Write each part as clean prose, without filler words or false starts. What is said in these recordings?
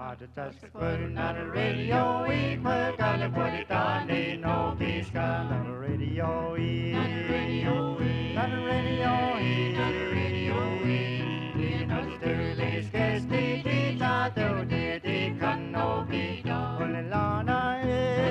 Not a radio, we put on the body down, no peace, not a radio, not a radio, not a radio, not a radio, not a sterling, scarce the tato, the can no be done. Lana,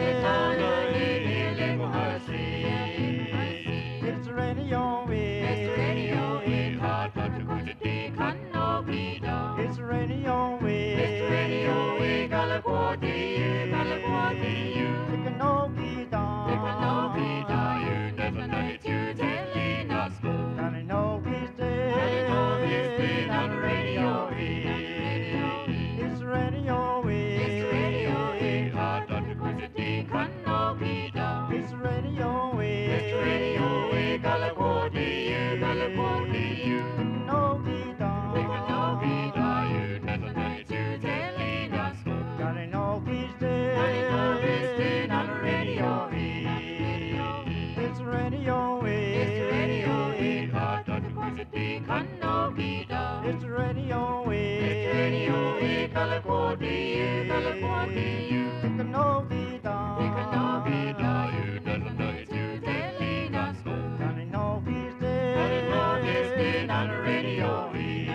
it's radio, it's radio, hard to go to the can no be done. It's radio, it's radio, Galaguati, you can no be done. You can no be done, you never know it, you telling us. Can I know he's dead? Can I know he's dead on the radio? It's radio, it's radio, hard to go to the can no be done. It's radio, Galaguati, you can no be done. You can no be done, you never know it, you telling us. Can I know he's dead? Can I know he's dead on the radio? It's radio, it's radio, hard to go to the can no be done. It's radio, Galaguati, you can no be done. You can no be done, you never know it, you telling us. Can I know he's dead? Can I know he's dead on the radio?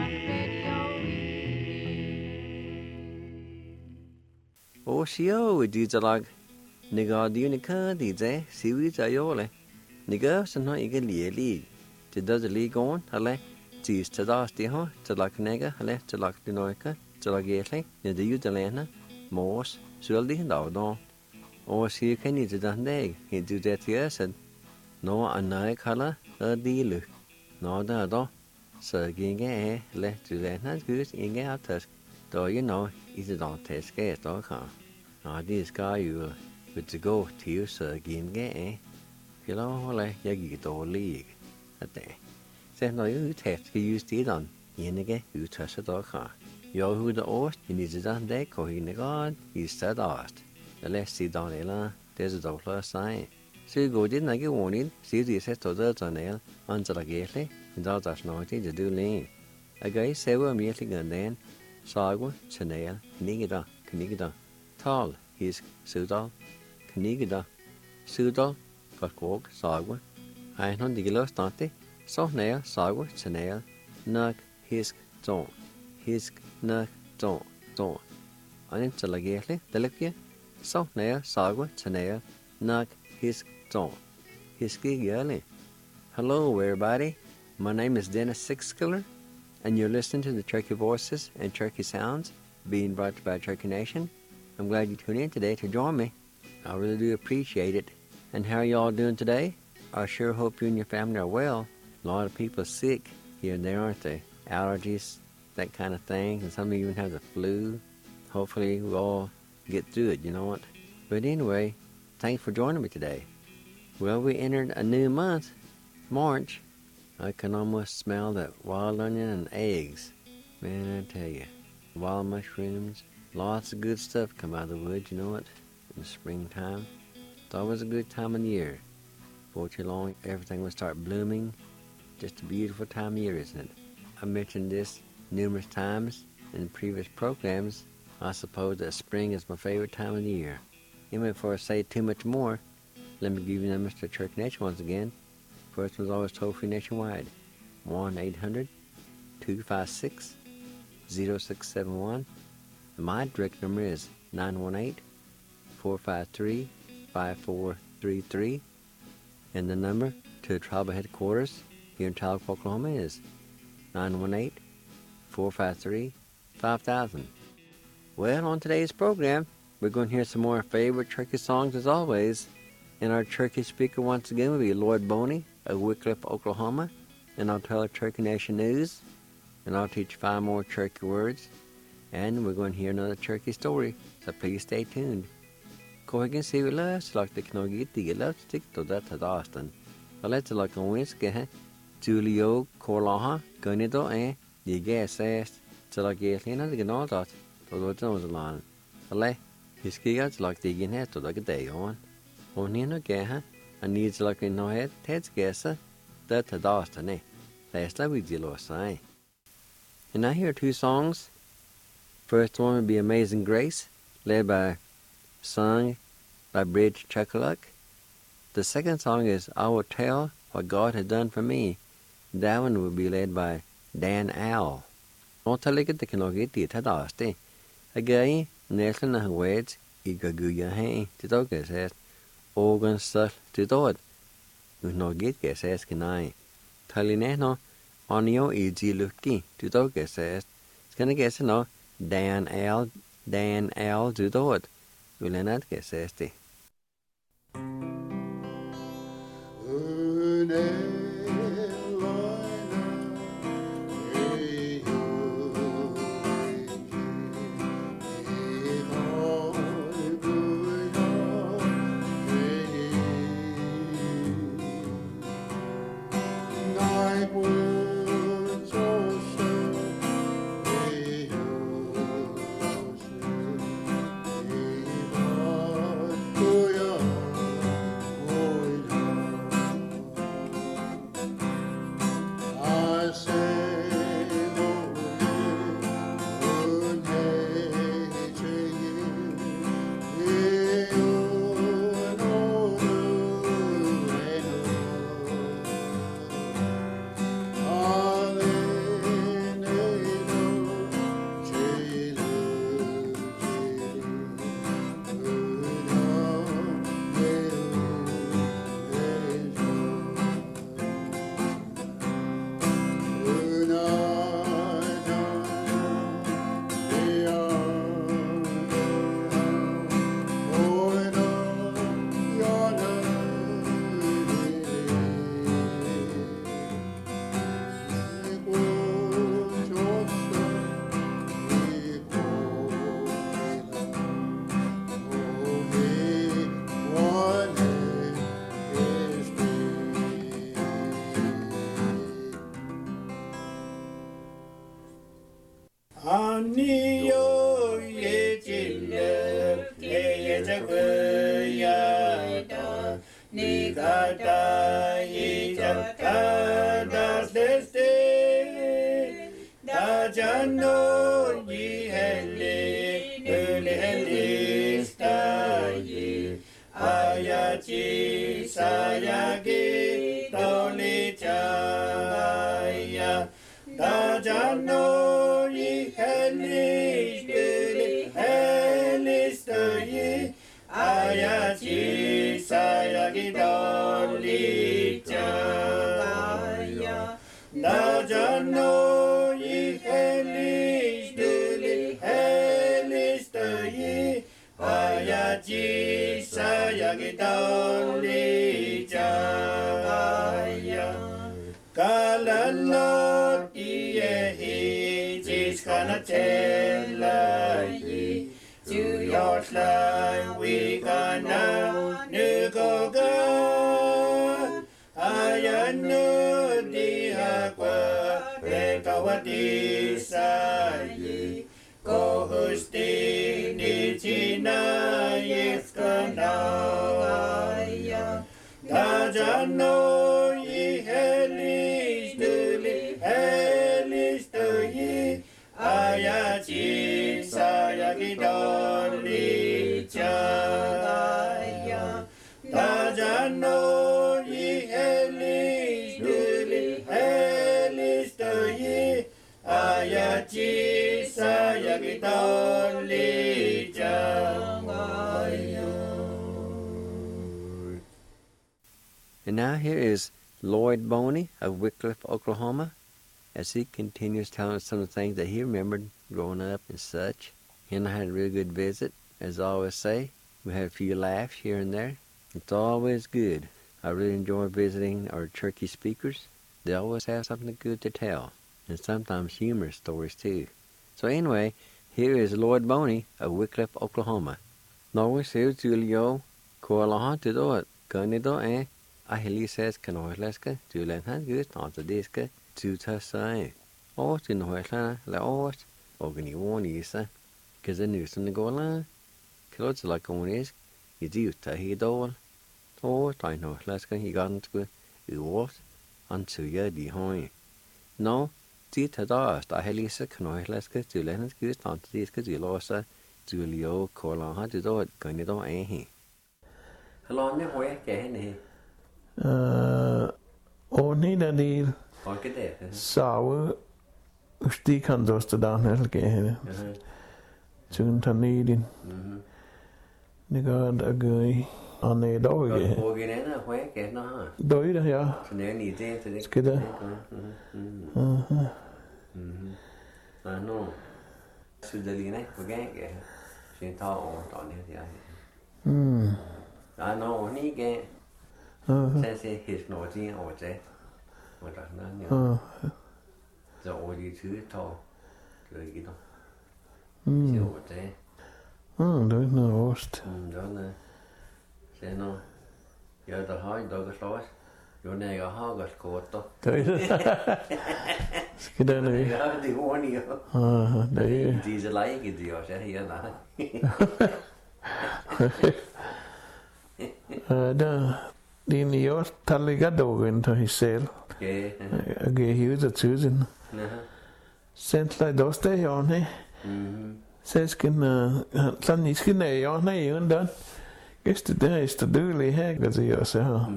Oshio, Dizalag, Niga Dunica, Dize, Seaweeds Ayole, Niga, so not eager league. Did does the league on, Ale, Tis to last the ho, to like nega, Ale, to like the noica, to like gately, near the Udalena, Morse, Sully and Dowdon. Or see you can eat it on day, he do that yes, and no a night color, a deal. No, the so ging let to that not good in out us. Though you know, it don't taste gas, dog, huh? Now, this guy you with to go to you, so ging you know, like you get all league at day. Say, no, you test to use it on, Yenige, you touch a dog, huh? You're who the oast, you need it on deck, or in the god, you said asked. The less see down there, there's a dollar sign. So you go didn't I get warning, see the set to the tunnel, until the gately, and all that's naughty to do lean. A guy several immediately and then, Sagwa, Chanel, Knigida, Tall, his Sudal, Knigida, Sudal, Gotquog, Sagwa, I know the gillos dante, so nail, Sagwa, Chanel, Nug, his zone, his nug, zone. Until the gately, Delicia, so nail, Sagwa, Chanel, Nug, his zone, his gig yearly. Hello, everybody. My name is Dennis Sixskiller, and you're listening to the Turkey Voices and Turkey Sounds being brought to you by Turkey Nation. I'm glad you tuned in today to join me. I really do appreciate it. And how are y'all doing today? I sure hope you and your family are well. A lot of people are sick here and there, aren't they? Allergies, that kind of thing, and some of you even have the flu. Hopefully we all get through it, you know what? But anyway, thanks for joining me today. Well, we entered a new month, March. I can almost smell that wild onion and eggs. Man, I tell you, wild mushrooms, lots of good stuff come out of the woods, you know what, in the springtime. It's always a good time of the year. Before too long, everything will start blooming. Just a beautiful time of year, isn't it? I mentioned this numerous times in previous programs. I suppose that spring is my favorite time of the year. Anyway, before I say too much more, let me give you the numbers to Turkey Nation once again. First one's always toll-free nationwide, 1-800-256-0671. My direct number is 918-453-5433. And the number to the tribal headquarters here in Tahlequah, Oklahoma is 918-453-5000. Well, on today's program, we're going to hear some more favorite Turkey songs as always. And our Turkey speaker once again will be Lloyd Boney of Wickliffe, Oklahoma. And I'll tell the Turkey Nation news. And I'll teach 5 more Turkey words. And we're going to hear another Turkey story. So please stay tuned. Kohigen ser vi lös like the knogit the left to that at Austin. But let's like on Wednesday, Julio Corlaha, Gunido, the gas asked to like Gatlina the Ganadat, to the Jones along. Ale, his kids like the Ginhead to like a day on. Only no gaha, and needs like in no head, Ted's guesser, that at Austin, Last time we did last night. And I hear 2 songs First one would be Amazing Grace, led by sung by Bridge Chuckaluck. The second song is I Will Tell What God Has Done For Me. That one will be led by Dan Owl. I'll tell you the Kanogiti Tadaste. Again, Nelson and Wades, Igaguya Hay, Titoka says, Organ Stuff to do it. No get says, Can I? Talineno, Onio Easy Lucky, Titoka says, it's gonna guess no, Dan Owl to do it. Will not get says, Anio yechile yechakuyada nikata yichaka das leste da jano yiheli helista yi ayachi sayagi tolichaya da jano Ayachi sayagi dolichaya da jano yi helistoyi Ayachi sayagi dolichaya Kalalot yehi jiskanatellayi To your slide we gonna nukoga ayanu dihakwa rekawati sayi kohusti nichina yeskanaya dajano yi helistoyi ayachi sayagi dolichaya dajano yi helistoyi ayachi sayagi dolichaya. And now here is Lloyd Boney of Wycliffe, Oklahoma, as he continues telling us some of the things that he remembered growing up and such. He and I had a really good visit, as I always say. We had a few laughs here and there. It's always good. I really enjoy visiting our Cherokee speakers. They always have something good to tell, and sometimes humorous stories too. So anyway, here is Lloyd Boney of Wycliffe, Oklahoma. Norway says Julio Koalaha to do it. Ganido Ahili says Kanoileska, Julian had good after diska. To Tassai, or to Nohana, La Ort, Organi Warnisa, because the news on the Gola, Clothes like on is, you do Tahidol, or I know Laska, he got into it was unto ya behind. No, Tid til da, der er lige så knøjler, skal du lade skal stand, det skal du låse, du lige kolder, har du da gang i dag en her. Hallo, ne hvor jeg kan hende. Og den der del, Og det. så det kan du stå der når det hende. Tun tanidin. Det gør det gør og nej dog ikke. Og igen er hvor jeg kan nå. Dog det ja. Så det er en idé til det. Skal det? Nå. Så det lige ikke på gang. Så tager over der her. Nå, ni gang. Så ser helt noget ting over det. Og der sådan så over de tid tog. Det er ikke der. Så over det. Det er ikke noget ost. Det er noget. Så nu. Jeg der har en dag slås. Jo, når jeg har gået kort der. Det er det. Skal det ikke? Ja, det er ordentligt. Det er De er så like, de også er her, nej. der din i år tager dagen til sig selv. Okay. Og giver hivet til tusind. Sendt dig også det her, nej? Så skal sådan I skal ned i år, nej, uden Gæste der er stadig her, kan jeg også her.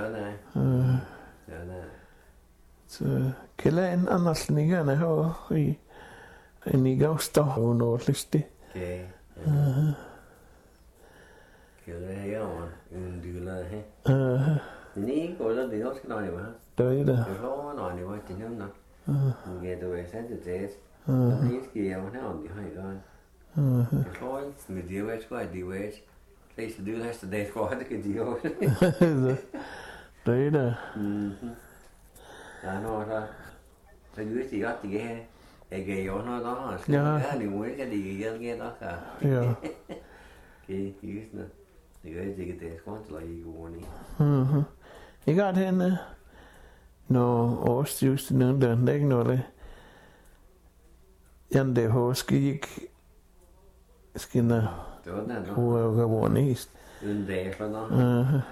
Nej. Så kan jeg en anden snigerne her i en i gavstår og nordligste. Okay. Kan jeg her over en dyler her? Nej, går der det også noget, hva'? Der er det. Det får noget, det var til dem, da. Men du er sandt til det. Så det skal jeg jo her om de har i gang. Jeg tror ikke, men det er jo ikke, det er jo ikke. Så det er jo det for det kan de jo. Det er det. Ja, nå så. Så det er godt, det er. Jeg kan jo noget der. Ja. Det er jo ikke, det er ikke der. Ja. Okay, just nu. Det gør ikke det, skal ikke lade i ordene. Jeg gør det henne. Når også just nogen der, det er ikke noget det. Jan det har skik. Skinner. Det var den, Hvor er vånist. En dag for noget.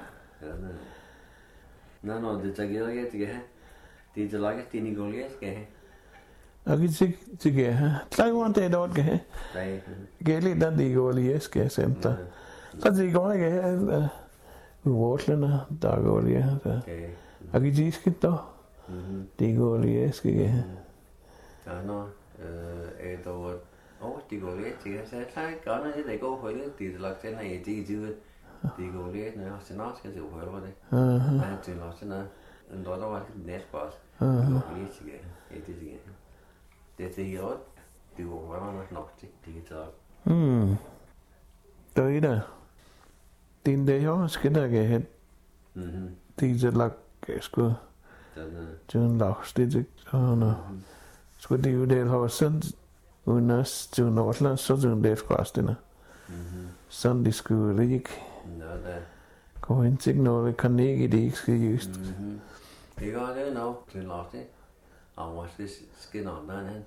Nå, det tager jeg ikke have. Det er til laget, det er Nicolai skal have. Og det skal have. Træk det dog skal have. Nej. Gældig den det går lige skal jeg sende dig. Så det går ikke have. Vortlerne, der går lige her. Okay. Og det skal dog. Det går lige skal jeg have. Ja, nå. Et år. Det går lidt til. Så jeg tager godt noget, det går højt. Det er lagt til, når jeg det går lidt, når jeg har snart skal til at høre det. Men det er også noget. En dag, der var det næstbart. Det går lidt til. Ja, det er det. Det er det her. Det går nok til. Det kan tage. Der er det. Din dag her skal der ikke have. Det er lagt, sgu. Det er en lagt, det er skulle det jo det have sådan. Uden os til Nordland, så er det lidt kostende. Sådan de skulle ikke gå ind til noget, kan ikke det ikke skal just. Det gør det nu, til lagt det. Og måske skal nogen der hen.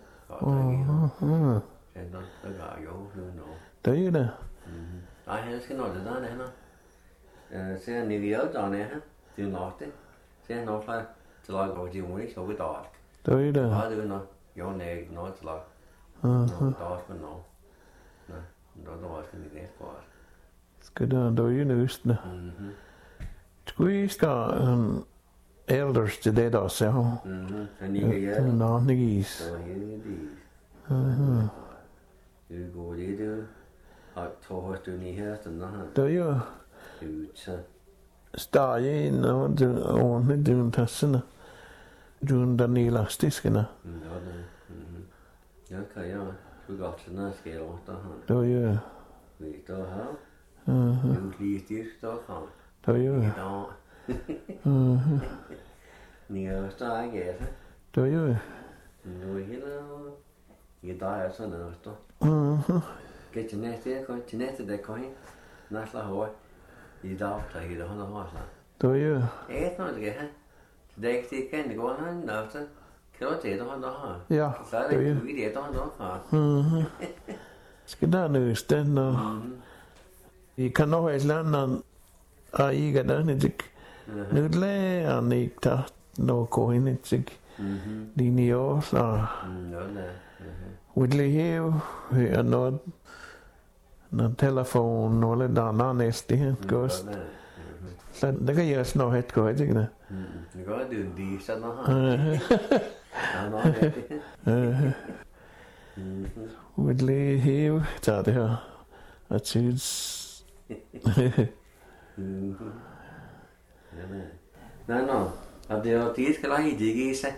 Det gør jo nu. Det er det. Nej, han skal nå det der hen. Så han i hjælp der her. Det er lagt det. Så han også til at gå til unik, så vi der. Det er det. Ja, det er noget. Jo, nej, noget til lagt. Nå, der er også noget. Nå, der var også en idé på os. Skal der er jo nøstende. Skulle I skal elders til det der, så Han ikke hjælp. Nå, ikke is. Det var helt is. Det er god idé, det og tror du ni her, sådan der. Det er jo Så stadig en og ordentligt, det er en tassende. Du er den elastiskende. jeg kan jeg så godt sådan noget skal over der han. Det er jo Vi står her. Du lige stift står her. det er jo Ni er også ikke altså. det er jo Nu er hele i dag er sådan noget står. Kan til næste dag kan næste år i dag der er det 100 år så. det er jo Noget skal have. Det er ikke kan det gå han næste. Kan du det der? ja, Så er det er det jo vi det der. skal der nøsten og I kan nå et eller andet og I kan der ikke nu lærer ikke der når gå ind til Dini år, så vil jeg have noget telefon, eller der næste her, gost. Så det kan jeg snart have godt, ikke det? Det går det de sådan noget. Vil jeg have, tager det her, og synes. Nå. Og det er det skal lade det ikke sig.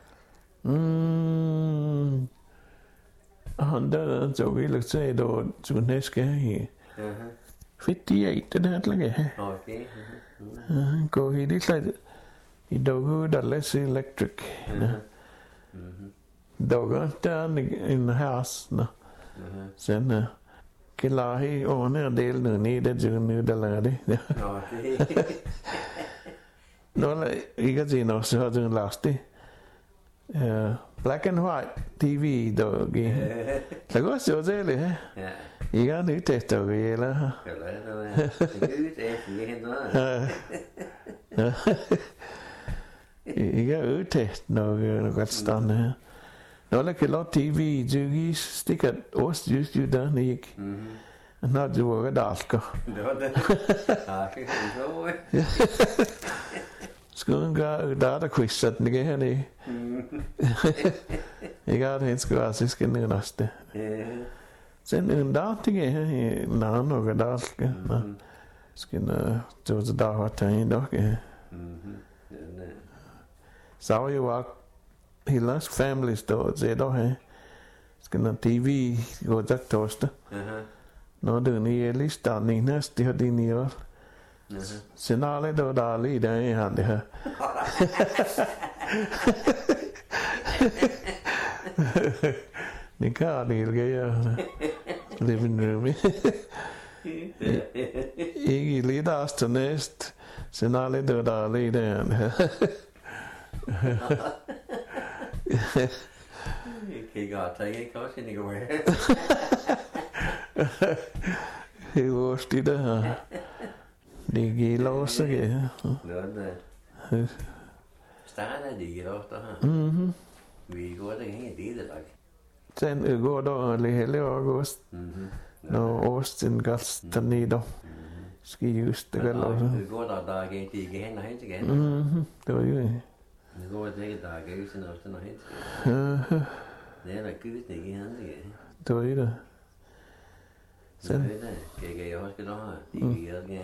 Han der så ville sige då så næste her. 58 det der lage. Okay. Gå i det slet. I dog der less electric. Dog der en house. Sen kan lade under delen ned det nu der lader det. Okay. Nå, ikke til noget, så har du en last det. Black and white TV dog. Så går så det lidt. Ja. Ikke har nyt det dog eller. Ikke har udtest noget godt stand her. Nå, der kan lade TV, du giver stikker ost just jo der ikke. Nå, du var godt alker. Det var det. Ja, Skulle gøre der quizet den ikke hernede. Jeg har det hen skulle også skal ned også. Sen en dag det her i navn og der skal. Skal du så der har taget nok. Så jeg var hele family store så der her. Skal der TV gå der torsdag. Når du er lige starten næste det har din i år. Sen alle då där lite i han det här. Ni kan det ju living room. Ikke lite after næst. Sen alle då där lite han. Kan godt tage også ind i går. Det var det der. Det giver lov så ja. Noget. Starter det giver lov der. Vi går der ikke det der. Sen går der hele august. Når Austin gas der nede. Skal just det gælder. Det går der ikke det ikke hen og hen igen. Det var jo. Det går det ikke der ikke sådan noget hen. Det er der givet det ikke hen igen. Det var det. Sen kan jeg også der. Det giver det.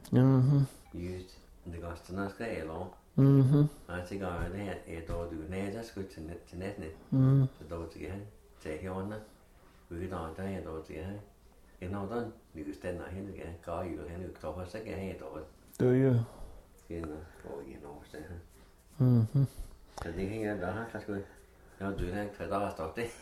Just det går sådan noget skal eller. Jeg tænker det her då du nede der skulle til næsten. Så då til her til hjørnet. Vi der er då til her. En af dem vi skal stå hen igen. Går jo hen og står så kan her då. Det var jo. Skal gå igen over så her. Så det hænger der har så skulle. Ja, du er ikke der står det.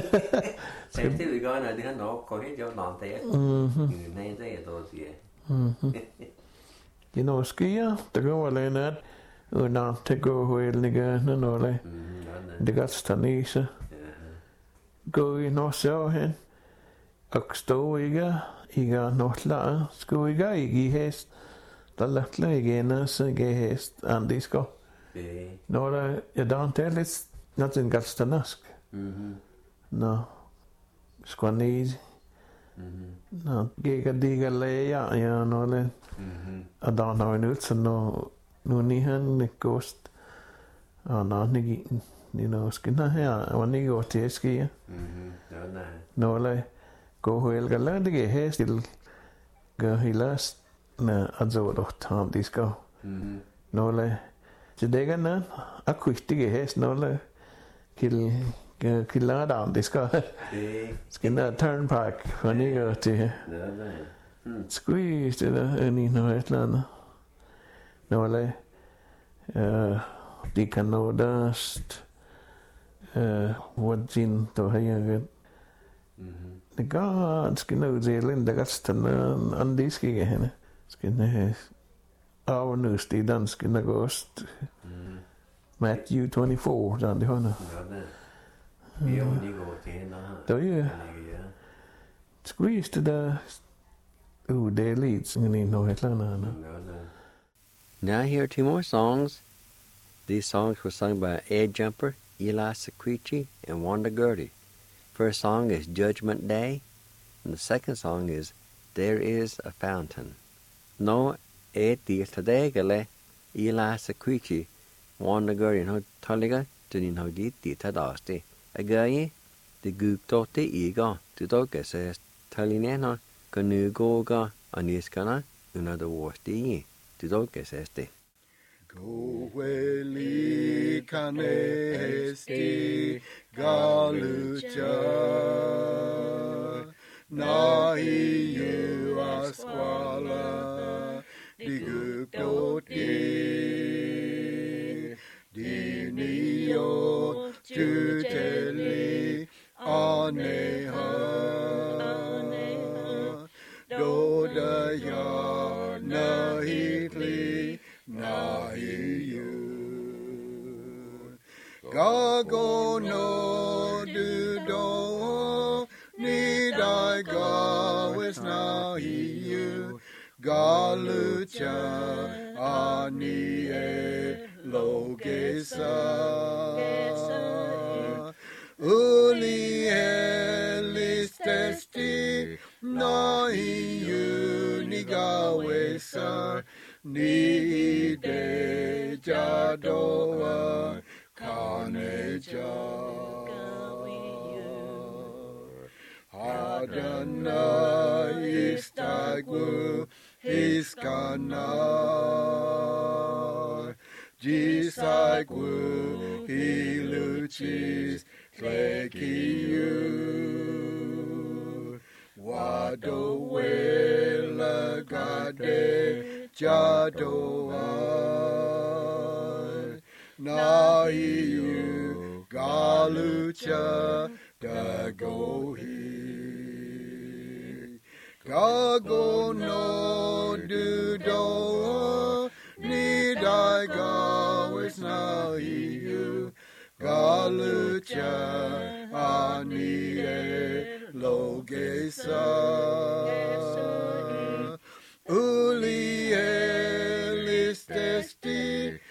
Så det vi gør når det her nok går helt jo langt der. Nej, det er då til. Det når sker, der går lige nat. Og når det går helt ikke når det. Det går stanise. Gå i når så hen. Og stå ikke nok lade. Skulle ikke i hest. Der lagt igen så ikke hest andisko. Når der der lidt not en galstanask. Nå. Skulle ned. Nå, gik diga læger, ja, noget. Og der var en ud, så nu ni han gost. Og når ni skinner her, og ni går til ske. Noget gå helga lande ge her til gør hilas na altså dot ham de skal. Noget til det gerne, akustik her noget killer down det skal. Skinner turnpike for ni går til. Squeeze det der ni noget et eller andet. Noget de kan nå dast. What din to her. Det går skinner ud til den der gasten an det skal henne. Skinner av nu sted dansk der gost. Matthew 24 der det hånden. Vi er jo lige går til hende. Det er squeeze det der. Det er lidt sådan en noget et eller andet. Now here are two more songs These songs were sung by Ed Jumper, Eli Sequici, and Wanda Gertie. First song is Judgment Day, and the second song is There is a Fountain. No eti tadegale Eli Sequici, Wanda Gertie no taliga tunin hogi ti tadasti. Agaye the guktote iga tudoke says talinena kanugoga aniskana unada worsti tudoke says te. Goeli canesti galucha Nai you asquala digukoti Dinio tuteli aneha Dodaya nahitli nahiyu Gago no dudo nidai gawis nahiyu Galucha ani logesa Uli elistesti nahiyu nigawesa Ni de jadoa kaneja Adonai istagwu hiskana Jisagwu hiluchis tlekiyu Wado wela gade jadoa Naiyu galucha dagohi Gago no dudo nidai gawis naiyu Galucha ani logesa Uli elistesti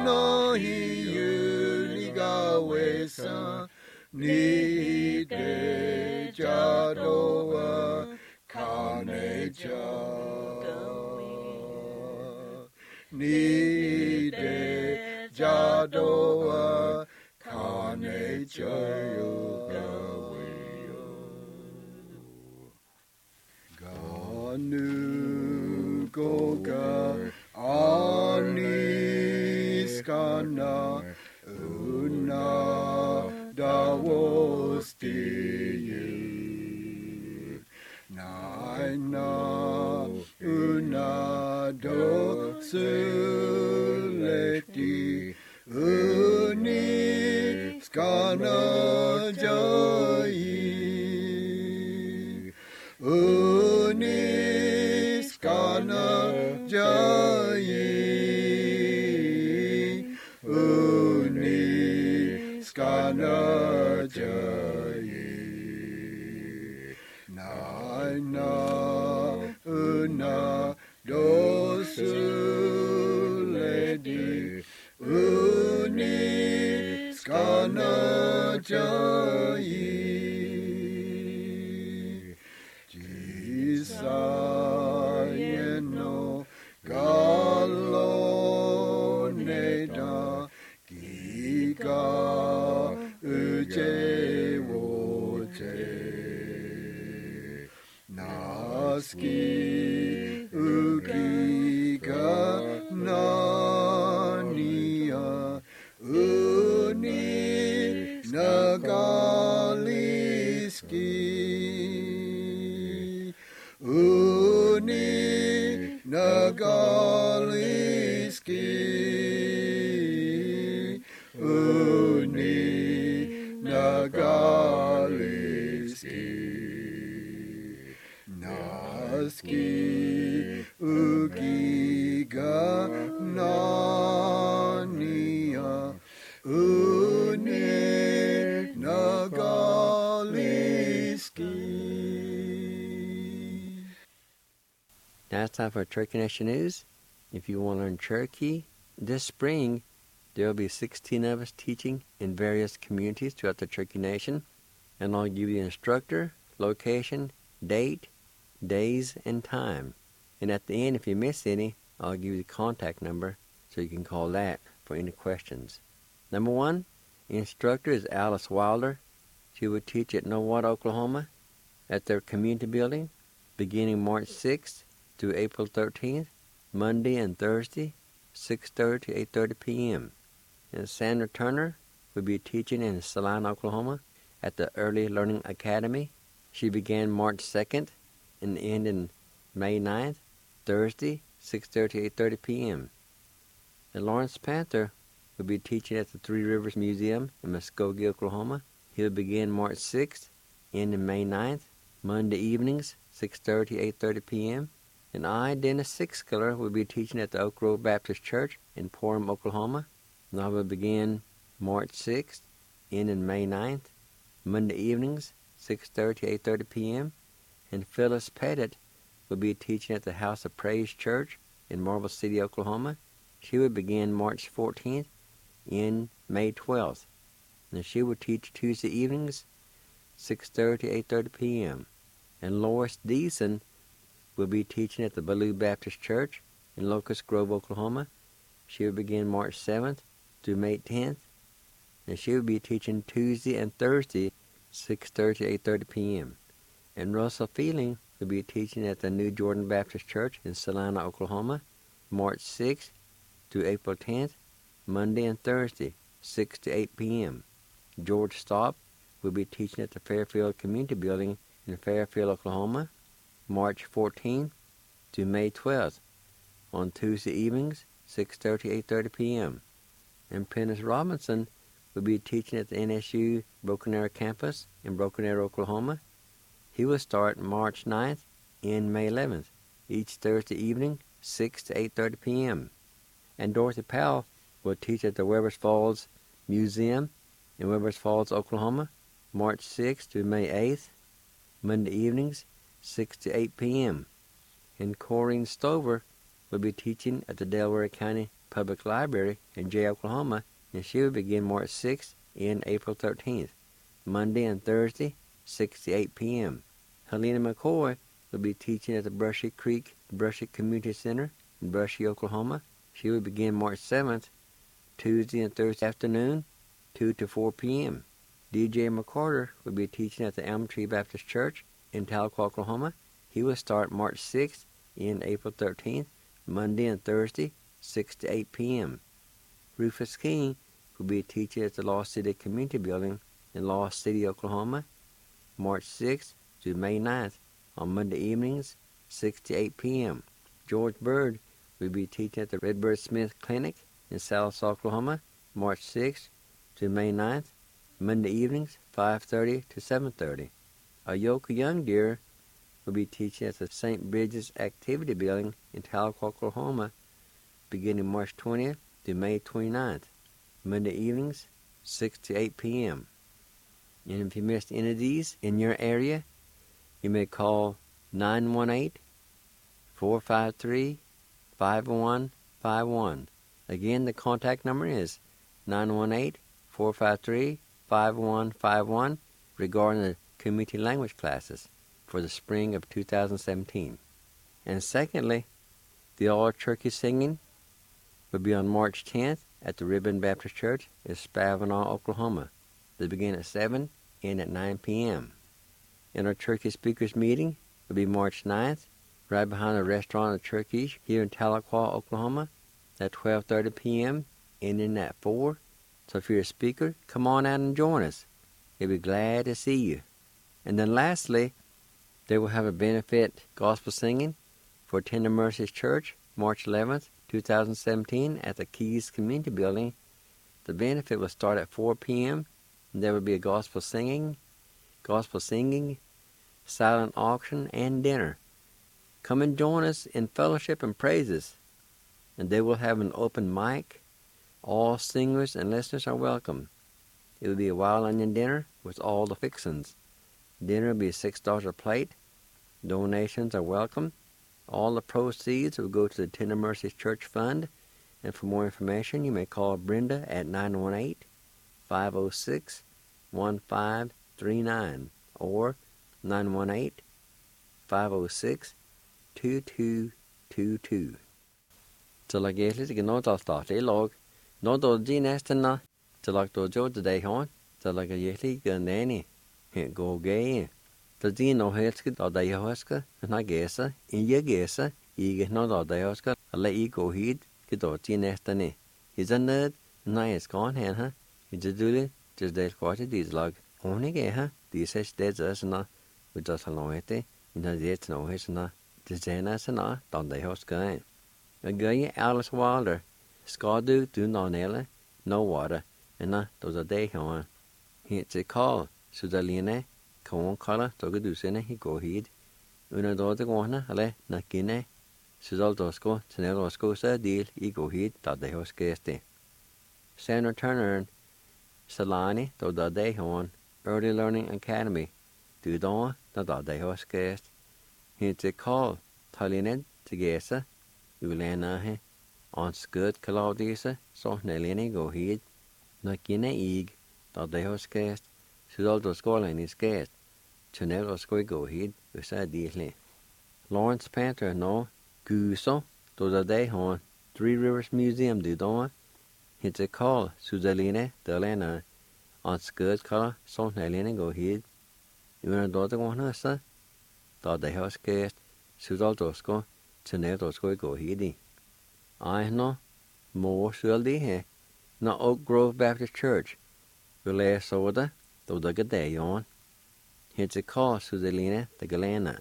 nahiyu nigawesa Ni de jadoa kaneja Ni de jadoa kaneja Ganu goga aniskana una dawosti Naina una do suleti uniskana jai Uniskana jai Uniskana jai Naina una dosuledi Uniskana jai Sayeno galoneda giga uje wote naski ugiga nania uni nagaliski Uni nagaliski Uni nagaliski Naski ugiga nania Uni nagaliski Now it's time for Cherokee Nation News. If you want to learn Cherokee this spring, There will be 16 of us teaching in various communities throughout the Cherokee Nation, and I'll give you the instructor, location, date, days, and time. And at the end, if you miss any, I'll give you the contact number so you can call that for any questions. Number 1, the instructor is Alice Wilder. She will teach at Nowata, Oklahoma, at their community building, beginning March 6th through April 13th, Monday and Thursday, 6:30 to 8:30 p.m. And Sandra Turner will be teaching in Salina, Oklahoma, at the Early Learning Academy. She began March 2nd and ended May 9th, Thursday, 6:30 to 8:30 p.m. And Lawrence Panther will be teaching at the Three Rivers Museum in Muskogee, Oklahoma. He'll begin March 6th, ending May 9th, Monday evenings, 6:30 to 8:30 p.m. And I, Dennis Sixskiller, will be teaching at the Oak Grove Baptist Church in Porham, Oklahoma. And I will begin March 6th, ending May 9th, Monday evenings, 6:30 to 8:30 p.m. And Phyllis Pettit will be teaching at the House of Praise Church in Marble City, Oklahoma. She will begin March 14th, end May 12th. And she will teach Tuesday evenings, 6:30 to 8:30 p.m. And Lois Deason will be teaching at the Ballou Baptist Church in Locust Grove, Oklahoma. She will begin March 7th through May 10th. And she will be teaching Tuesday and Thursday, 6:30 to 8:30 p.m. And Russell Feeling will be teaching at the New Jordan Baptist Church in Salina, Oklahoma, March 6th through April 10th, Monday and Thursday, 6 to 8 p.m. George Staub will be teaching at the Fairfield Community Building in Fairfield, Oklahoma, March 14th to May 12th, on Tuesday evenings, 6:30 to 8:30 p.m. And Prentice Robinson will be teaching at the NSU Broken Arrow campus in Broken Arrow, Oklahoma. He will start March 9th and May 11th, each Thursday evening, 6 to 8:30 p.m. And Dorothy Powell will teach at the Webbers Falls Museum in Webbers Falls, Oklahoma, March 6th to May 8th, Monday evenings, 6 to 8 p.m. And Corrine Stover will be teaching at the Delaware County Public Library in Jay, Oklahoma, and she will begin March 6th and April 13th, Monday and Thursday, 6 to 8 p.m. Helena McCoy will be teaching at the Brushy Creek Brushy Community Center in Brushy, Oklahoma. She will begin March 7th, Tuesday and Thursday afternoon, 2 to 4 p.m. DJ McCarter will be teaching at the Elm Tree Baptist Church in Tahlequah, Oklahoma. He will start March 6th and April 13th, Monday and Thursday, 6 to 8 p.m. Rufus King will be teaching at the Lost City Community Building in Lost City, Oklahoma, March 6th to May 9th, on Monday evenings, 6 to 8 p.m. George Bird will be teaching at the Redbird Smith Clinic in Sallisaw, Oklahoma, March 6th to May 9th, Monday evenings, 5:30 to 7:30. Ayoka Young Deer will be teaching at the St. Bridget's Activity Building in Tahlequah, Oklahoma, beginning March 20th to May 29th, Monday evenings, 6 to 8 p.m. And if you missed any of these in your area, you may call 918-453-5151. Again, the contact number is 918-453-5151 regarding the community language classes for the spring of 2017. And secondly, the All Turkey Singing will be on March 10th at the Ribbon Baptist Church in Spavinaw, Oklahoma. They begin at 7 and at 9 p.m. And our Turkey Speakers meeting will be March 9th, right behind the Restaurant of Turkeys here in Tahlequah, Oklahoma, at 12:30 p.m., ending at 4. So if you're a speaker, come on out and join us. We'll be glad to see you. And then lastly, they will have a benefit gospel singing for Tender Mercies Church, March 11th, 2017, at the Keys Community Building. The benefit will start at 4 p.m., and there will be a gospel singing, silent auction, and dinner. Come and join us in fellowship and praises. And they will have an open mic. All singers and listeners are welcome. It will be a wild onion dinner with all the fixins. Dinner will be $6 a plate. Donations are welcome. All the proceeds will go to the Tender Mercies Church Fund, And for more information, you may call Brenda at 918-506-1539 or 918-506-2222. Til jeg egentlig ikke nå til å starte I lag. Nå da de neste til jeg da gjør det deg hånd, til jeg egentlig ikke næni. Helt gå gøy. Til de nå helsker da de husker, når gæse, ikke gæse, ikke nå da de husker, eller ikke gå hit, da de neste ni. I den nød, når jeg skal hen her, I det døde, det del kvart I dit lag. Hun ikke her, de ser stedet sådan, vi da tager noget det, når det til noget sådan, det tænder sådan, da de husker. Jeg gør I alles walder, skal du nå no water, and da de her. Helt til kald, så der ligne, kan kalder, da du sende, I går hit. Under da det går her, eller nakine, så da skal til når skal så del I går hit, da de husker det. Sandra Turner, Salani, da de har Early Learning Academy, du da de husker. Helt til kald, taline til gæse, ulana he, on skød kalaudise, så næline går hit, nakine ig, da de husker. Så da skal I skæst, til når skal gå hit, hvis del. Lawrence Panther nå, Guso, da de har Three Rivers Museum du hit til call, Sudaline, Delana, on skød kala, så næline går hit. Under da det går her, da de husker, så da skal til når skal gå hit I. Nå, mor skal det her, nå Oak Grove Baptist Church, vil lære så det, da det det Jon. Hit til call, Sudaline, the Galena.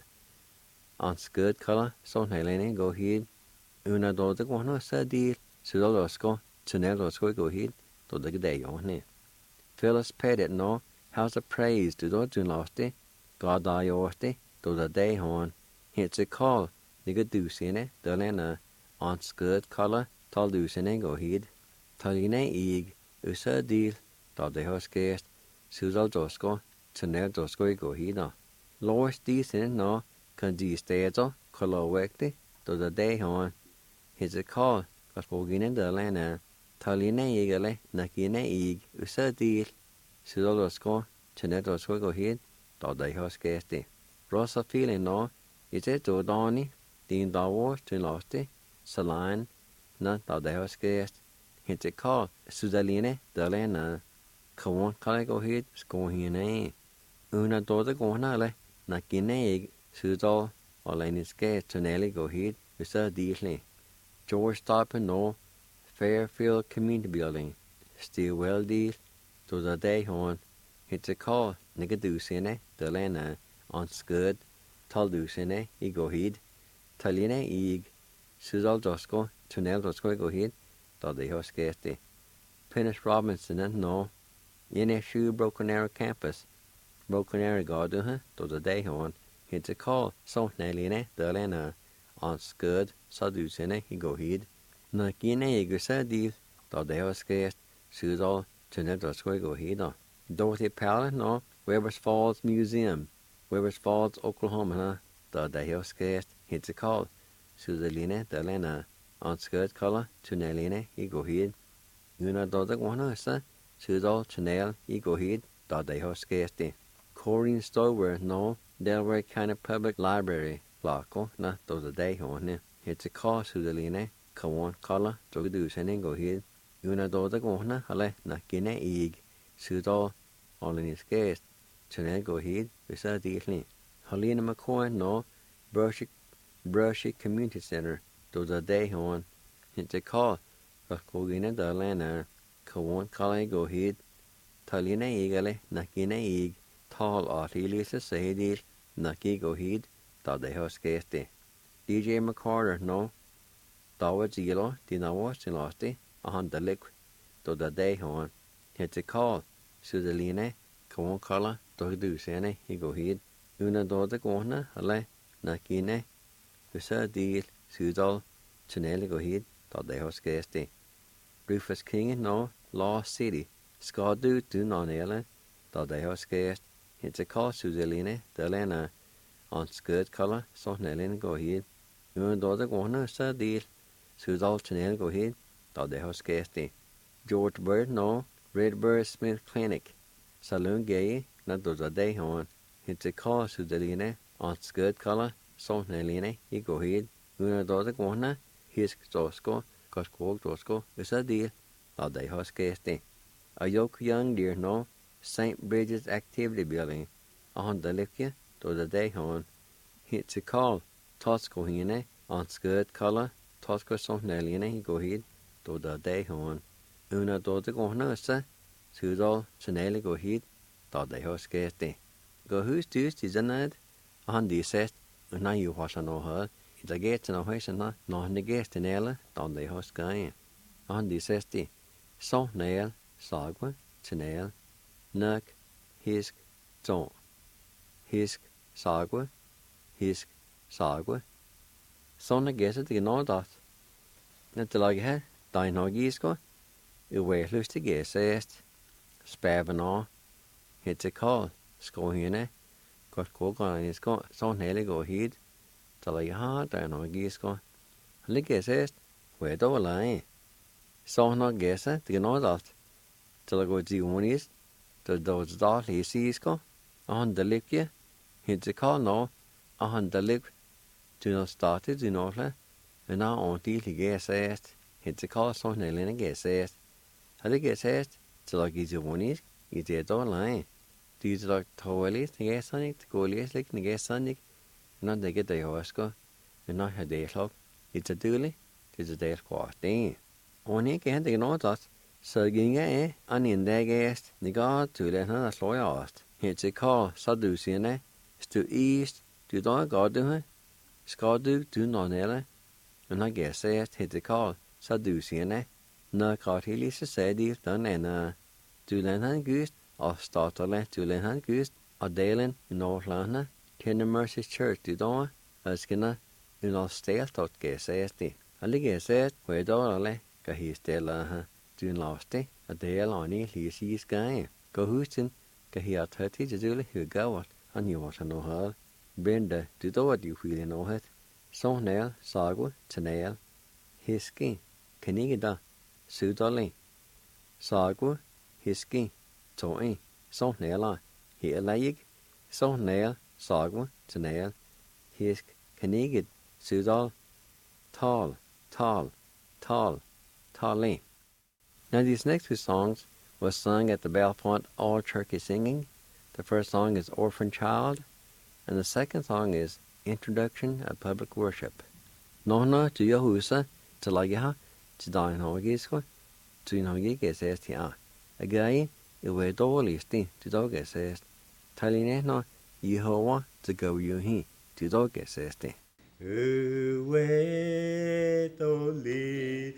On skød kala, så næline går hit. Under da det går her, deal, så da skal til når skal gå hit, da det det Jon. Phyllis Pettit nå, House of Praise, du da lost det, God da gjort det, da det han. Hit til call, Nigga du sine, Delana, on skød kala, tal du sine gå hit. Taline ig, usa deal, da det har skæst, så da skal til når skal gå hit. Lois de sine nå, kan de steder, kalavægte, da det han. Hit til call, Gaspogine Delana, Taline igale, nakine ig, usa deal, så da skal til når skal gå hit, da det har skæst det. Rosa feeling nå, I det da dani, din davor til loste, saline, da det har skæst. Hit til call, Sudaline, Delana, kan jeg gå hit, skal hende. Under da det går her, nakine ig, så da, og længe skæst, til gå hit, hvis del. George Stoppen nå, Fairfield Community Building, Stillwell deal, da det har hit til call, Nigga du sine, Delana, on skød, tal du sine, I går hit. Taline ig, så da skal, til når skal gå hit, da det har skæst det. Pennis Robinson nå, NSU Broken Arrow Campus, Broken Arrow garde, da det har hit til call, så næline, Delana, on skød, så du sine, I går hit. Når gine ikke så del, da det har skæst, så da til når skal gå hit. Dorothy Powell nå, Webbers Falls Museum, Webbers Falls, Oklahoma, da det har skæst, hit til call, Sudaline, Delana, on skød kala, til næline, I går hit. Under da det går her, så da til næl, I går hit, da det har skæst det. Corinne Stover nå, Delaware County Public Library, Blacko, da det har hit. Hit til call, Sudaline, kan kala, da du sende gå hit. Under da det går her, eller nakine ig, så da, og længe skæst, til næl gå hit, hvis del. Helena McCoy nå, Brushy Community Center, da det har hit til call, Gaspogine Delana, kan kala gå hit. Taline igale, nakine ig, tal artilise sædil, naki gå hit, da det har skæst det. DJ McCarter nå, Dawa Zilo, Dinawa Silasti, og han der lik, da det har hit til call, Sudaline, kan kala, da du sende, I går hit. Under da det går her, eller nakine, hvis del, sydal, til gå hit, da det har skæst det. Rufus King nå, Law City, skal du nå næle, da det har skæst, hit til call, Sudaline, Delana, on skød kala, så nælen går hit. Under da det går her, så del, sydal, til gå hit, da det har skesti. George Bird no Redbird Smith Clinic. Salon gay na doza day hon. Hit a call sudaline on skirt color, so neline, I go hid. Una doza gona, his dosko, koskog dosko, is a deal, da they har skesti. A yoke young dear no St. Bridget's Activity Building. On the lifya, doza day hon. Hit a call, Tosco hine, on skirt color, Tosco so neline, I go hid, doza day hon. Una doza gona sa, sudal, chanele go hid, da they har skesti. Go who's dus is anad, on the sest, and now you wash no her, it's a gate and a house and no in the guest in ella, down the house guy. On the sesti, so nail, sagwa, chinail, nuck, hisk, ton. Hisk, sagwa, hisk, sagwa. So na guess it, you know that. Not the like head, dine no gisko, you wait loose to guess est, spavano, hits a call. Sko hine, got kogan is go, so nearly go heed, till I had and I guess go. Lick guess est, where do I lie? So not guess it, you know that. Till I go the one is, till those dot he sees go, on the lip ye, hit the call no, on the lip, do not start it, you know, and now on till he guess est, hit the call so nearly guess est. I guess est, till I give the one is, you did do lie. These like toilet, the gas sonic, the goalies like the gas sonic, not they get the Oscar, and not a day clock. It's a duly, it's a day squat day. Only can't they know that, so getting an in their guest, the god to let her slow out. It's a call, Sadusian, to east, to dog god to her, Scadu to nonella, and I guess it hit the call, Sadusian, no caught he said if done and to let her goose. Of startale to Lenhan Gust, a Dalen in Northlana, Kenner Mercy Church to Dawn, as Skinner, in all stale tot gesesti. A ligeset, where Dorale, Gahi Stella, June Losty, a Dale on it, he sees guy. Go Houston, Gahi at 30 to do who go, and you want to know her. Brenda, to do what you feel know it. So nail, Sagwa, Tanail, Hisky, Kenigida, Sudali, Sagwa, Hisky. Toy, so nail, he a leg, so nail, sagwa, to nail, his canigid, sudal, tall, tall, tall, tally. Now, these next two songs were sung at the Bellefonte All Turkey Singing. The first song is Orphan Child, and the second song is Introduction of Public Worship. Nona to Yahusa, to Lagaha, to Dine Hogisko, to Inhogis STA. A guy. Iwe dolisti to doge says, Taline no Yehovah to go you he to doge says. Uwe dolisti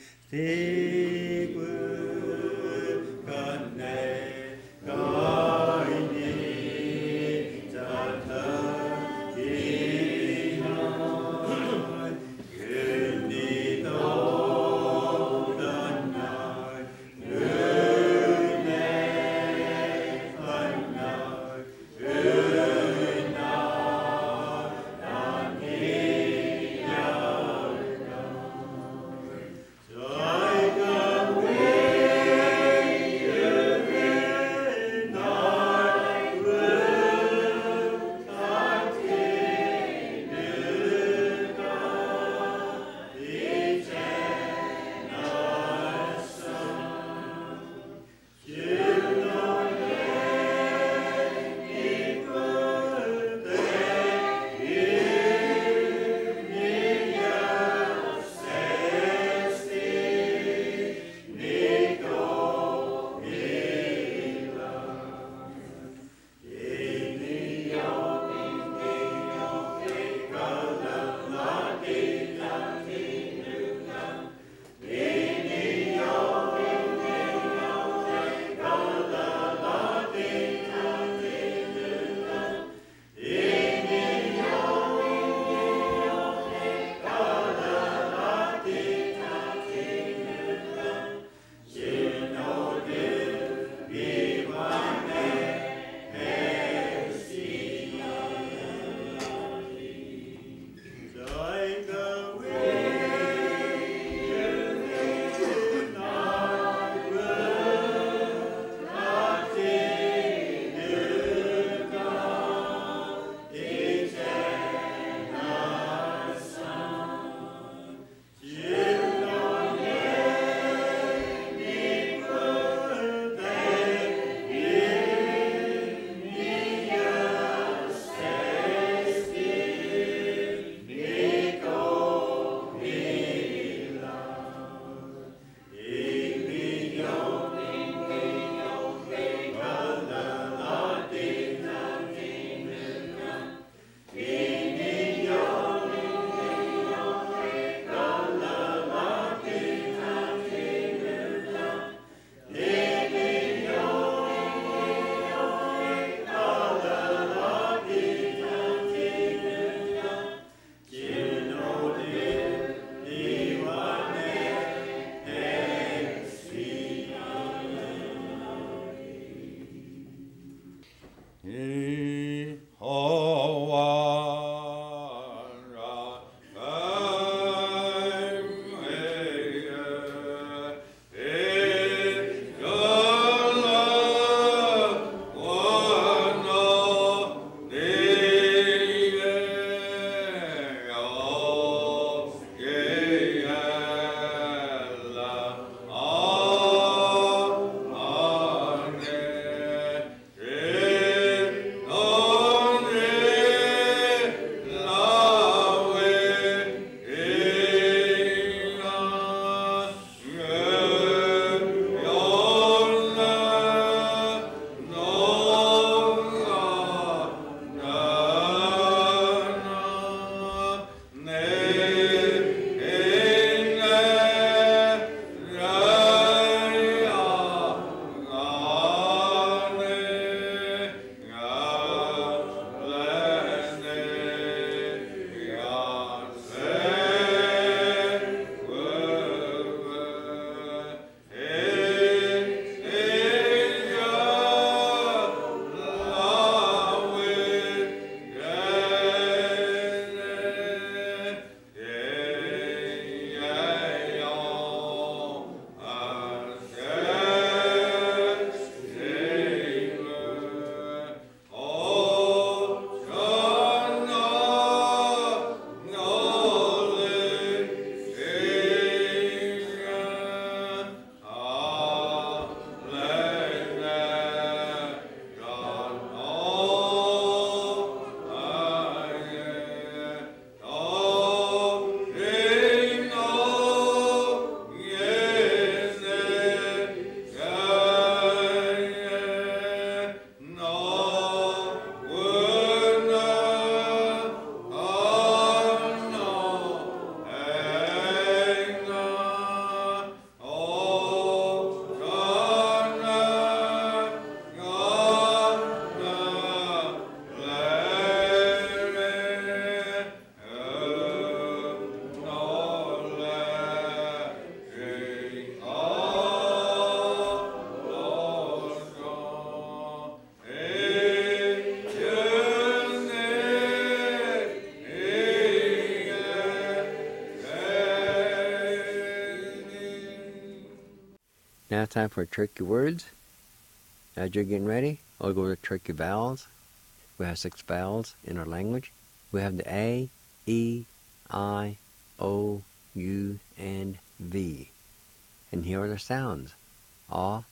Now time for tricky words. As you're getting ready, I'll go to tricky vowels. We have 6 vowels in our language. We have the A, E, I, O, U, and V. And here are the sounds. A,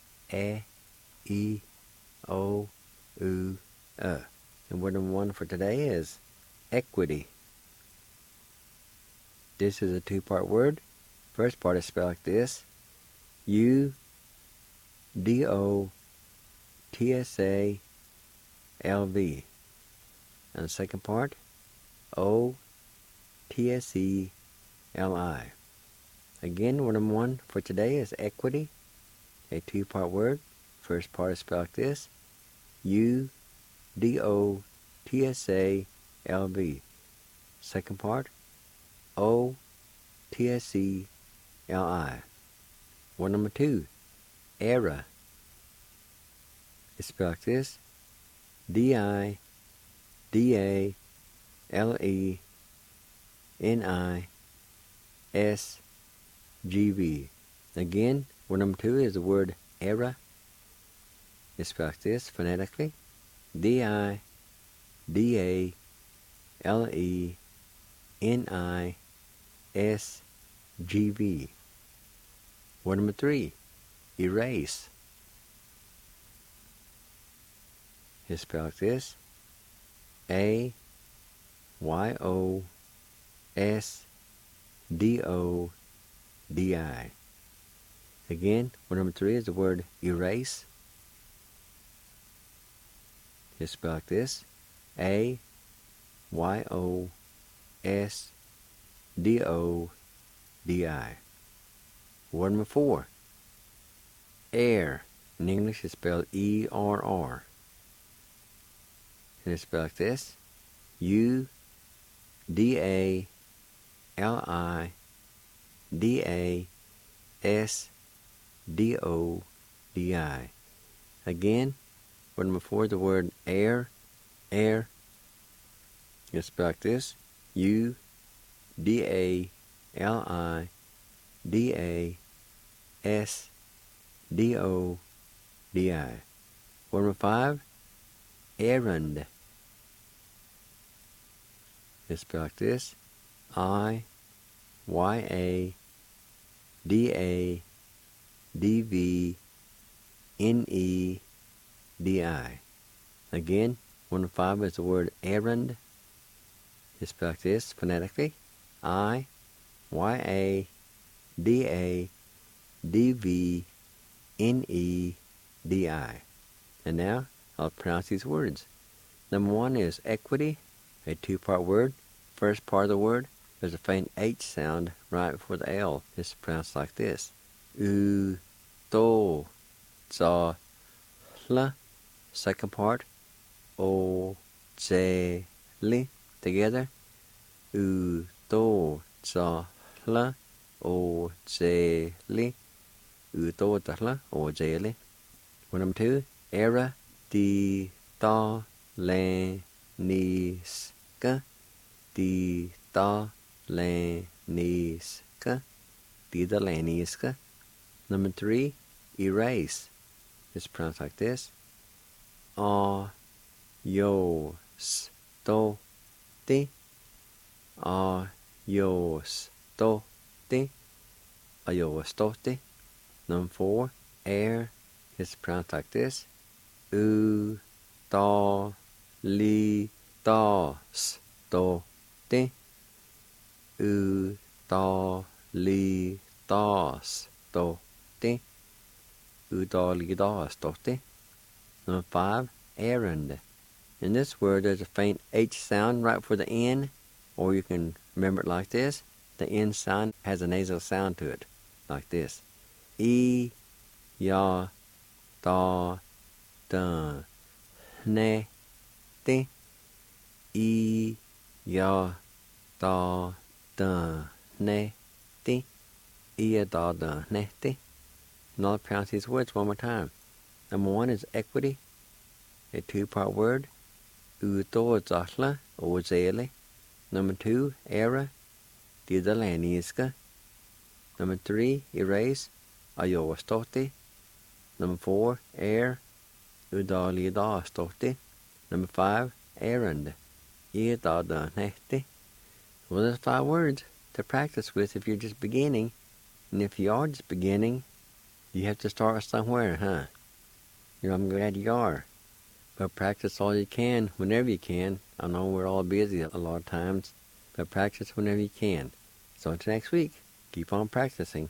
E, O, U, And word number 1 for today is equity. This is a 2-part word. First part is spelled like this. U-D-O-T-S-A-L-V. And the second part, O-T-S-E-L-I. Again, word number 1 for today is equity. A 2-part word. First part is spelled like this. U-D-O-T-S-A-L-V. Second part, O-T-S-E-L-I. Word number 2, era. It's spelled like this. D-I-D-A-L-E-N-I-S-G-V. Again, word number 2 is the word era. It's spelled like this phonetically. D-I-D-A-L-E-N-I-S-G-V. Word number 3, erase. It's spelled like this. A-Y-O-S-D-O-D-I. Again, word number 3 is the word erase. It's spelled like this. A-Y-O-S-D-O-D-I. Word number 4, air. In English, it's spelled E-R-R. And it's spelled like this. U-D-A-L-I-D-A-S-D-O-D-I. Again, word number 4, the word air. Air. It's spelled like this. U-D-A-L-I-D-A-S-D-O-D-I. Word number 5, errand. It's spelled like this. I-Y-A-D-A-D-V-N-E-D-I. Again, word number 5 is the word errand. It's spelled like this phonetically. I-Y-A-D-A-D-V-N-E-D-I. And now, I'll pronounce these words. Number 1 is equity, a 2-part word. First part of the word, there's a faint H sound right before the L. It's pronounced like this. U-to-za-la. Second part, O-ze-li. Together. U-to-za-la, O-ze-li. U-to-za-la, O-ze-li. Word number 2, era. Di-ta-le-ni-ska. Di-ta-le-ni-ska. Di-ta-le-ni-ska. Number 3, erase. It's pronounced like this. A-yo-sto-ti. A-yo-sto-ti. A-yo-sto-ti. Number 4, air. It's pronounced like this. U-ta-li-tas-to-ti. U-ta-li-tas-to-ti. U-ta-li-tas-to-ti. Number 5, errand. In this word, there's a faint H sound right before the N, or you can remember it like this. The N sound has a nasal sound to it, like this. E-ya-ta-da-ne-ti. E-ya-ta-da-ne-ti. E-ya-ta-da-ne-ti. And I'll pronounce these words one more time. Number 1 is equity, a 2-part word. U-to-za-la, O-ze-li. Number 2, era. Di-da-le-ni-ska. Number 3, erase. Iowa Stoti. Number 4, air. Udali da Stoti. Number 5, errand. E da da nehti. Well, there's 5 words to practice with if you're just beginning. And if you are just beginning, you have to start somewhere, huh? I'm glad you are. But practice all you can, whenever you can. I know we're all busy a lot of times, but practice whenever you can. So until next week, keep on practicing.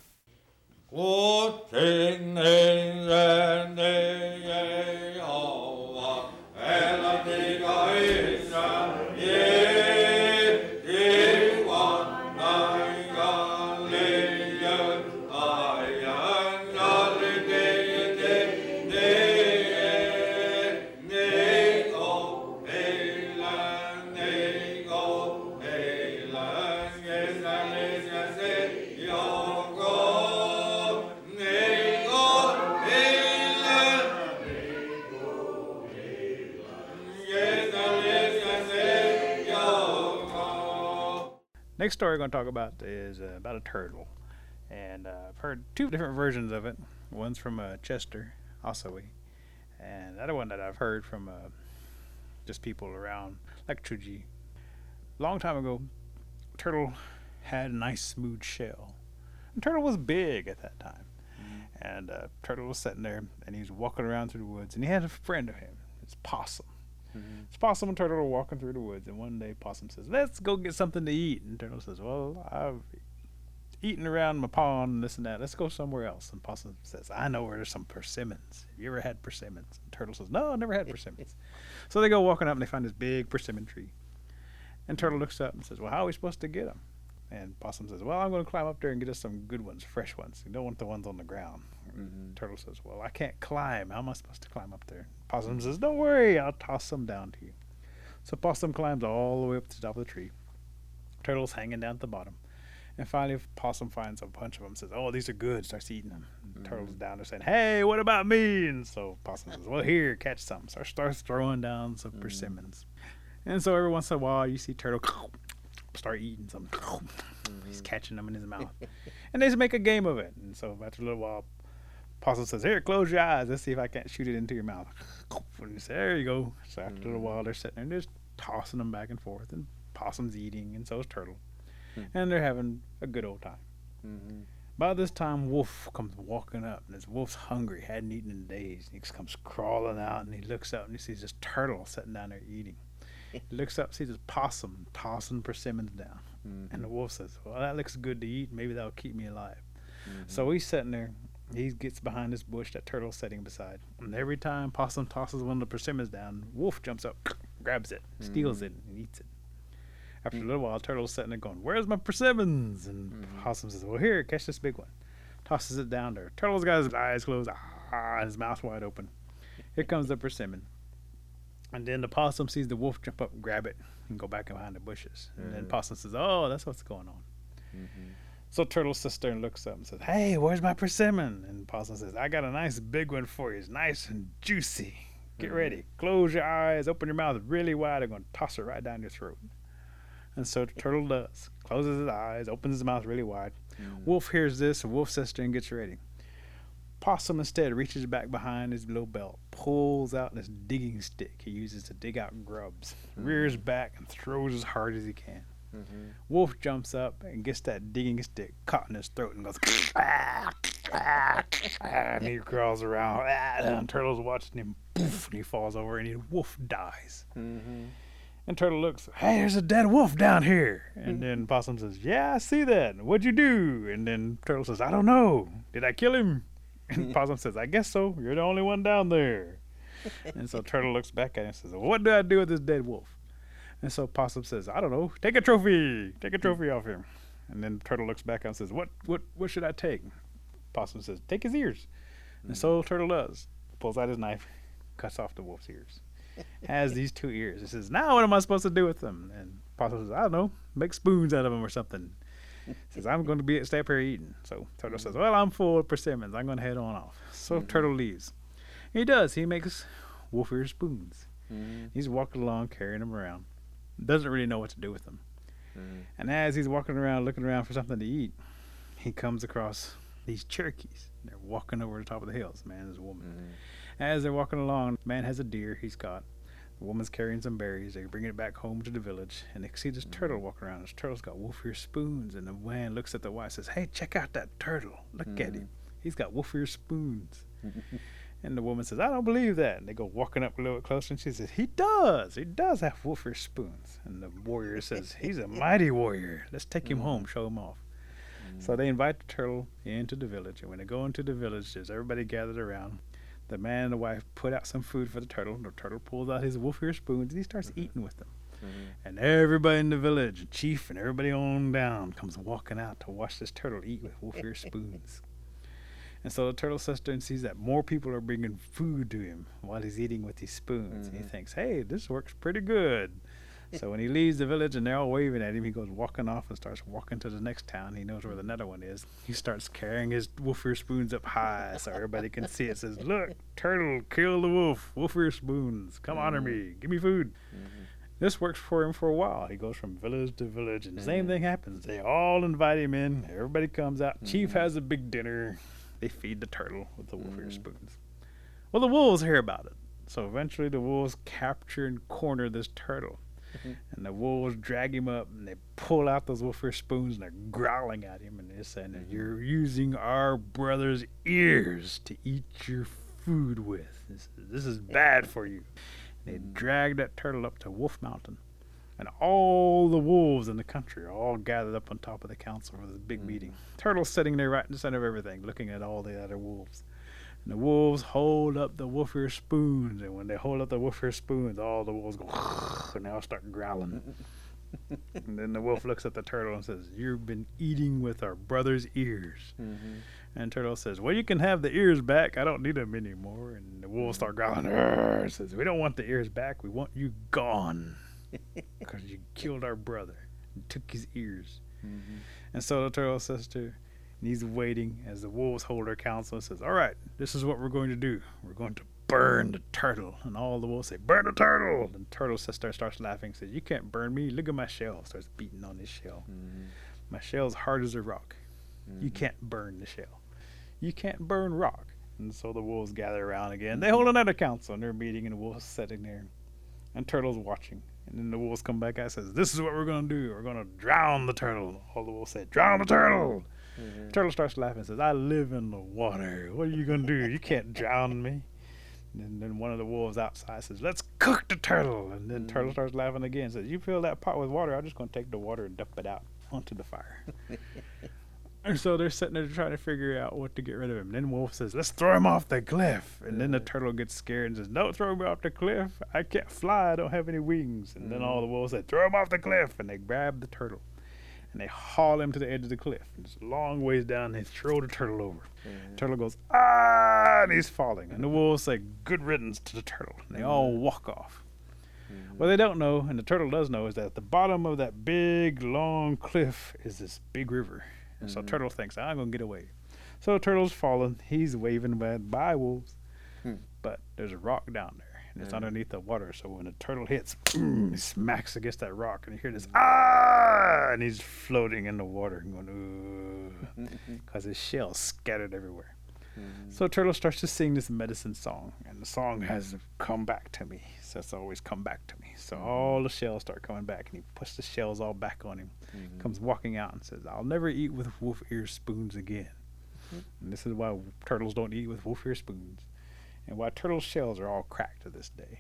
Next story we're going to talk about is about a turtle. And I've heard 2 different versions of it. One's from Chester, Osawee. And the other one that I've heard from just people around, like Chuji. Long time ago, turtle had a nice smooth shell. And turtle was big at that time. And turtle was sitting there, and he was walking around through the woods. And he had a friend of him. It's Possum. It's Possum and Turtle are walking through the woods, and one day Possum says, "Let's go get something to eat." And Turtle says, "Well, I've eaten around my pond and this and that. Let's go somewhere else." And Possum says, "I know where there's some persimmons. Have you ever had persimmons?" And Turtle says, "No, I never had persimmons." So they go walking up, and they find this big persimmon tree. And Turtle looks up and says, "Well, how are we supposed to get them?" And Possum says, "Well, I'm going to climb up there and get us some good ones, fresh ones. You don't want the ones on the ground." Turtle says, "Well, I can't climb. How am I supposed to climb up there?" Possum says, "Don't worry, I'll toss some down to you." So Possum climbs all the way up to the top of the tree. Turtle's hanging down at the bottom. And finally, Possum finds a bunch of them and says, "Oh, these are good," starts eating them. And Turtle's down there saying, "Hey, what about me?" And so Possum says, "Well, here, catch some." So starts throwing down some persimmons. And so every once in a while, you see Turtle start eating some. He's catching them in his mouth. And they just make a game of it. And so after a little while, Possum says, "Here, close your eyes. Let's see if I can't shoot it into your mouth." And he says, "There you go." So after a little while, they're sitting there and just tossing them back and forth. And Possum's eating, and so is Turtle. And they're having a good old time. By this time, Wolf comes walking up, and this Wolf's hungry, hadn't eaten in days. And he comes crawling out, and he looks up, and he sees this Turtle sitting down there eating. He looks up, sees this Possum tossing persimmons down. And the Wolf says, "Well, that looks good to eat. Maybe that'll keep me alive." So he's sitting there. He gets behind this bush that Turtle's sitting beside. And every time Possum tosses one of the persimmons down, Wolf jumps up, grabs it, steals it, and eats it. After a little while, Turtle's sitting there going, "Where's my persimmons?" And Possum says, "Well, here, catch this big one." Tosses it down there. Turtle's got his eyes closed, and his mouth wide open. Here comes the persimmon. And then the Possum sees the Wolf jump up and grab it and go back behind the bushes. And then Possum says, "Oh, that's what's going on." So Turtle sits there and looks up and says, "Hey, where's my persimmon?" And Possum says, "I got a nice big one for you. It's nice and juicy. Get ready. Close your eyes. Open your mouth really wide. I'm going to toss it right down your throat." And so Turtle does. Closes his eyes, opens his mouth really wide. Wolf hears this, and Wolf sits there and gets ready. Possum instead reaches back behind his little belt, pulls out this digging stick he uses to dig out grubs, rears back and throws as hard as he can. Wolf jumps up and gets that digging stick caught in his throat and goes, and he crawls around. And Turtle's watching him, poof, and he falls over, and Wolf dies. And Turtle looks, "Hey, there's a dead wolf down here." And then Possum says, "Yeah, I see that. What'd you do?" And then Turtle says, "I don't know. Did I kill him?" And Possum says, "I guess so. You're the only one down there." And so Turtle looks back at him and says, "Well, what do I do with this dead wolf?" And so Possum says, "I don't know. Take a trophy. Take a trophy off him." And then Turtle looks back and says, What should I take?" Possum says, "Take his ears." And so Turtle does. Pulls out his knife, cuts off the wolf's ears. Has these 2 ears. He says, "Now what am I supposed to do with them?" And Possum says, "I don't know. Make spoons out of them or something." He says, "I'm going to stay up here eating." So Turtle says, "Well, I'm full of persimmons. I'm going to head on off." So Turtle leaves. He does. He makes wolf ear spoons. He's walking along, carrying them around. Doesn't really know what to do with them. And as he's walking around, looking around for something to eat, he comes across these Cherokees. They're walking over the top of the hills, man and his woman. As they're walking along, man has a deer he's got. The woman's carrying some berries. They bring it back home to the village, and they see this turtle walking around. This turtle's got wolf ear spoons, and the man looks at the wife and says, "Hey, check out that turtle. Look at him. He's got wolf ear spoons." And the woman says, "I don't believe that." And they go walking up a little bit closer, and she says, "He does. He does have wolf ear spoons." And the warrior says, "He's a mighty warrior. Let's take him home, show him off." So they invite the turtle into the village, and when they go into the village, there's everybody gathered around. The man and the wife put out some food for the turtle. The turtle pulls out his wolf ear spoons, and he starts eating with them. And everybody in the village, chief and everybody on down, comes walking out to watch this turtle eat with wolf ear spoons. And so the turtle sits there and sees that more people are bringing food to him while he's eating with these spoons. And he thinks, "Hey, this works pretty good." So when he leaves the village and they're all waving at him, he goes walking off and starts walking to the next town. He knows where the another one is. He starts carrying his wolf ear spoons up high so everybody can see it. Says, "Look, turtle, kill the wolf. Wolf ear spoons. Come honor me. Give me food." This works for him for a while. He goes from village to village, and the same thing happens. They all invite him in. Everybody comes out. Chief has a big dinner. They feed the turtle with the wolf ear spoons. Well, the wolves hear about it. So eventually the wolves capture and corner this turtle. And the wolves drag him up, and they pull out those wolf ear spoons, and they're growling at him, and they're saying that you're using our brother's ears to eat your food with. This is bad for you. They drag that turtle up to Wolf Mountain, and all the wolves in the country are all gathered up on top of the council for this big meeting. Turtle's sitting there right in the center of everything, looking at all the other wolves. And the wolves hold up the wolf ear spoons, and when they hold up the wolf ear spoons, all the wolves go, and they all start growling. And then the wolf looks at the turtle and says, "You've been eating with our brother's ears." And turtle says, "Well, you can have the ears back. I don't need them anymore." And the wolves start growling. Says, "We don't want the ears back. We want you gone because you killed our brother and took his ears." And so the turtle says to her, and he's waiting as the wolves hold their council and says, "All right, this is what we're going to do. We're going to burn the turtle." And all the wolves say, "Burn the turtle!" And the turtle sister starts laughing and says, "You can't burn me. Look at my shell." Starts beating on his shell. "My shell's hard as a rock. You can't burn the shell. You can't burn rock." And so the wolves gather around again. They hold another council, and they're meeting, and the wolves sitting there. And turtle's watching. And then the wolves come back out and says, "This is what we're going to do. We're going to drown the turtle." All the wolves say, "Drown the turtle!" Turtle starts laughing and says, "I live in the water. What are you going to do? You can't drown me." And then one of the wolves outside says, "Let's cook the turtle." And then Turtle starts laughing again and says, "You fill that pot with water, I'm just going to take the water and dump it out onto the fire." And so they're sitting there trying to figure out what to get rid of him. And then Wolf says, "Let's throw him off the cliff." And then the turtle gets scared and says, "Don't throw me off the cliff. I can't fly. I don't have any wings." And then all the wolves say, "Throw him off the cliff." And they grab the turtle. And they haul him to the edge of the cliff. And it's a long ways down, and they throw the turtle over. The turtle goes, "Ah!" And he's falling. And the wolves say, "Good riddance" to the turtle. And they all walk off. What they don't know, and the turtle does know, is that at the bottom of that big, long cliff is this big river. And so turtle thinks, "I'm going to get away." So the turtle's falling. He's waving by wolves. But there's a rock down there. And it's underneath the water, so when the turtle hits, he smacks against that rock, and you hear this, "Ah!" And he's floating in the water and going, "Ooh," because his shell's scattered everywhere. So turtle starts to sing this medicine song, and the song has "Come back to me." So it's always "come back to me." So all the shells start coming back, and he puts the shells all back on him. Comes walking out and says, "I'll never eat with wolf ear spoons again." And this is why turtles don't eat with wolf ear spoons, and why turtle shells are all cracked to this day.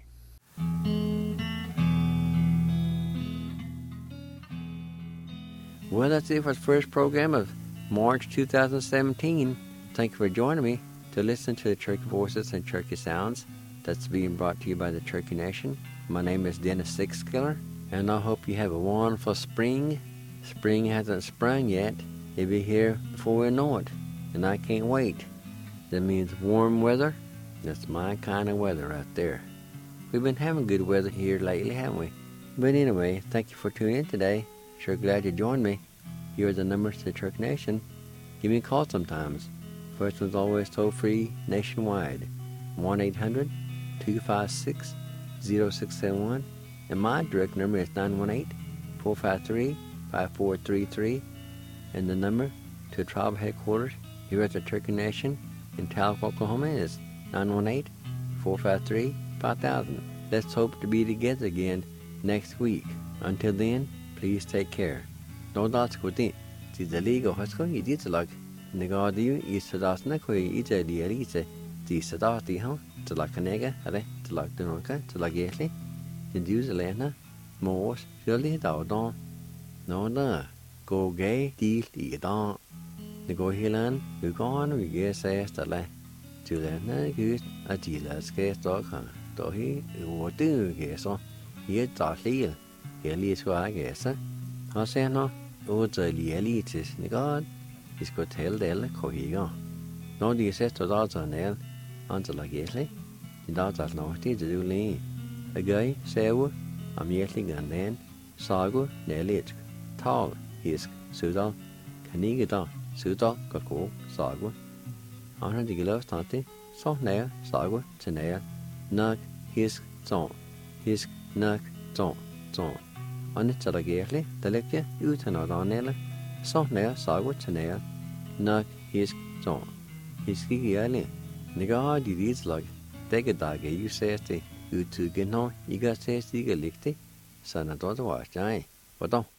Well, that's it for the first program of March 2017. Thank you for joining me to listen to the Turkey Voices and Turkey Sounds that's being brought to you by the Turkey Nation. My name is Dennis Sixskiller, and I hope you have a wonderful spring. Spring hasn't sprung yet. It'll be here before we know it, and I can't wait. That means warm weather. That's my kind of weather right there. We've been having good weather here lately, haven't we? But anyway, thank you for tuning in today. Sure glad you joined me. Here are the numbers to the Turkey Nation. Give me a call sometimes. First one's always toll-free nationwide. 1-800-256-0671. And my direct number is 918-453-5433. And the number to tribal headquarters here at the Turkey Nation in Talc, Oklahoma is 918-453-5000. Let's hope to be together again next week. Until then, please take care. No that's good thing. The legal has gone you did like Negadu is to das Nakoi Italy Elite. The Sadati huh? To like a nega, to like the Nonka, to like Yetli. The Dews Elena, Morse, surely thou don. No, go gay, deal, don. The go Hillan, you gone, we guess says the lay. To the good, a dealer scarce dog, though he would do guess on. He thought Lil, he leads who I guess. I say no, oh, the elites, the god is good tell the cohigo. No, the sister dogs on nail, until like Yesley. The dogs are not to do lean. A guy, Sewu, I'm yetling and then, Sagu, Nelit, Tall, Hisk, Sudal, Kanigata, Sudal, Kako, Sagu. On the glove starting, so nail, Sagu, Tenail, Nug, Hisk, Zon, Hisk, Nug, Zon. On it til agærlig, der lægger uden at danele, så nær sagut til nær, nok hisk så. Hisk ikke ærlig. Nikker de vidslag, dække dage I ser det, udtygge når I gør ses ikke ligge, så når det var jeg. Hvordan?